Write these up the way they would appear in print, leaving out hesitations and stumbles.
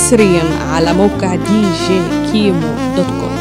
حصريا على موقع دي جي كيمو دوت كوم.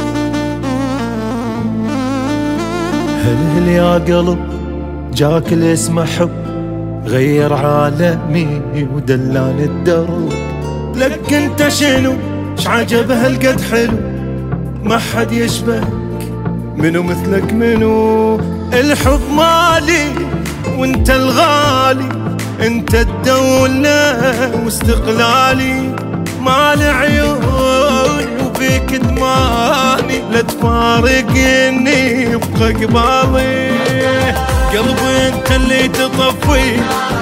هل يا قلب جاك الاسم حب غير عالمي ودلان الدرب، لك انت شنو شعجب هالقد حلو ما حد يشبهك منو مثلك منو. الحب مالي وانت الغالي، انت الدولة واستقلالي، مال عيوني وفيك دماني، لا تفارقني يبقى قبالي. قلبي انت اللي تطفي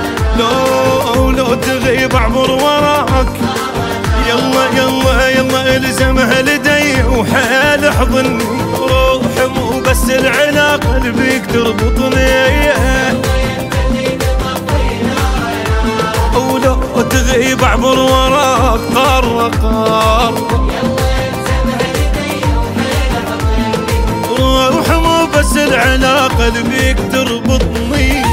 لو تغيب اعبر وراك. يلا يلا يلا الزمها لدي وحيل احضني، روحي مو بس العلاقة اللي بيك تربطني. ولو تغيب اعبر وراك قارة روحي مو بس العلاقة اللي بيك تربطني.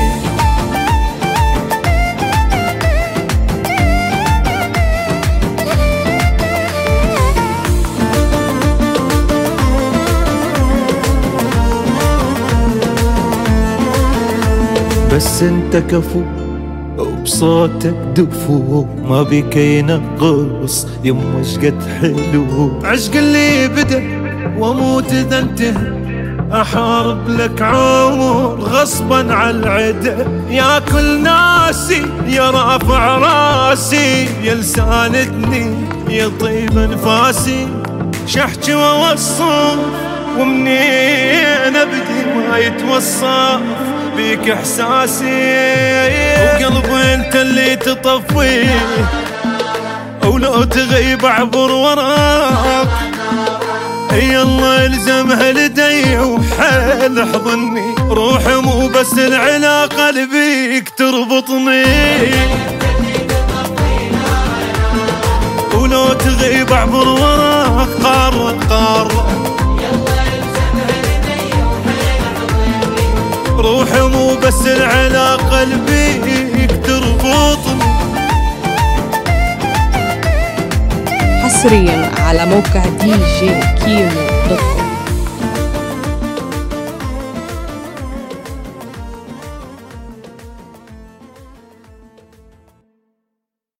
بس انت كفو وبصوتك دفو ما بيك ينقص، يما شقد حلو. عشق اللي بدا واموت اذا انتهى، احارب لك عمر غصبا على العدا. يا كل ناسي يا رافع راسي، يا لساندني يا طيب انفاسي، شحكي واوصف ومنين ابدي ما يتوصف بيك احساسي. وقلبي انت اللي تطفي ولو تغيب اعبر وراك. يلا الزمها لدي وحيل احضني، روحي مو بس العلاقة اللي بيك تربطني. ولو تغيب اعبر وراك قارة روحي مو بس العلاقة اللي بيك تربطني. حصريا على موقع دي جي كيمو دوت كوم.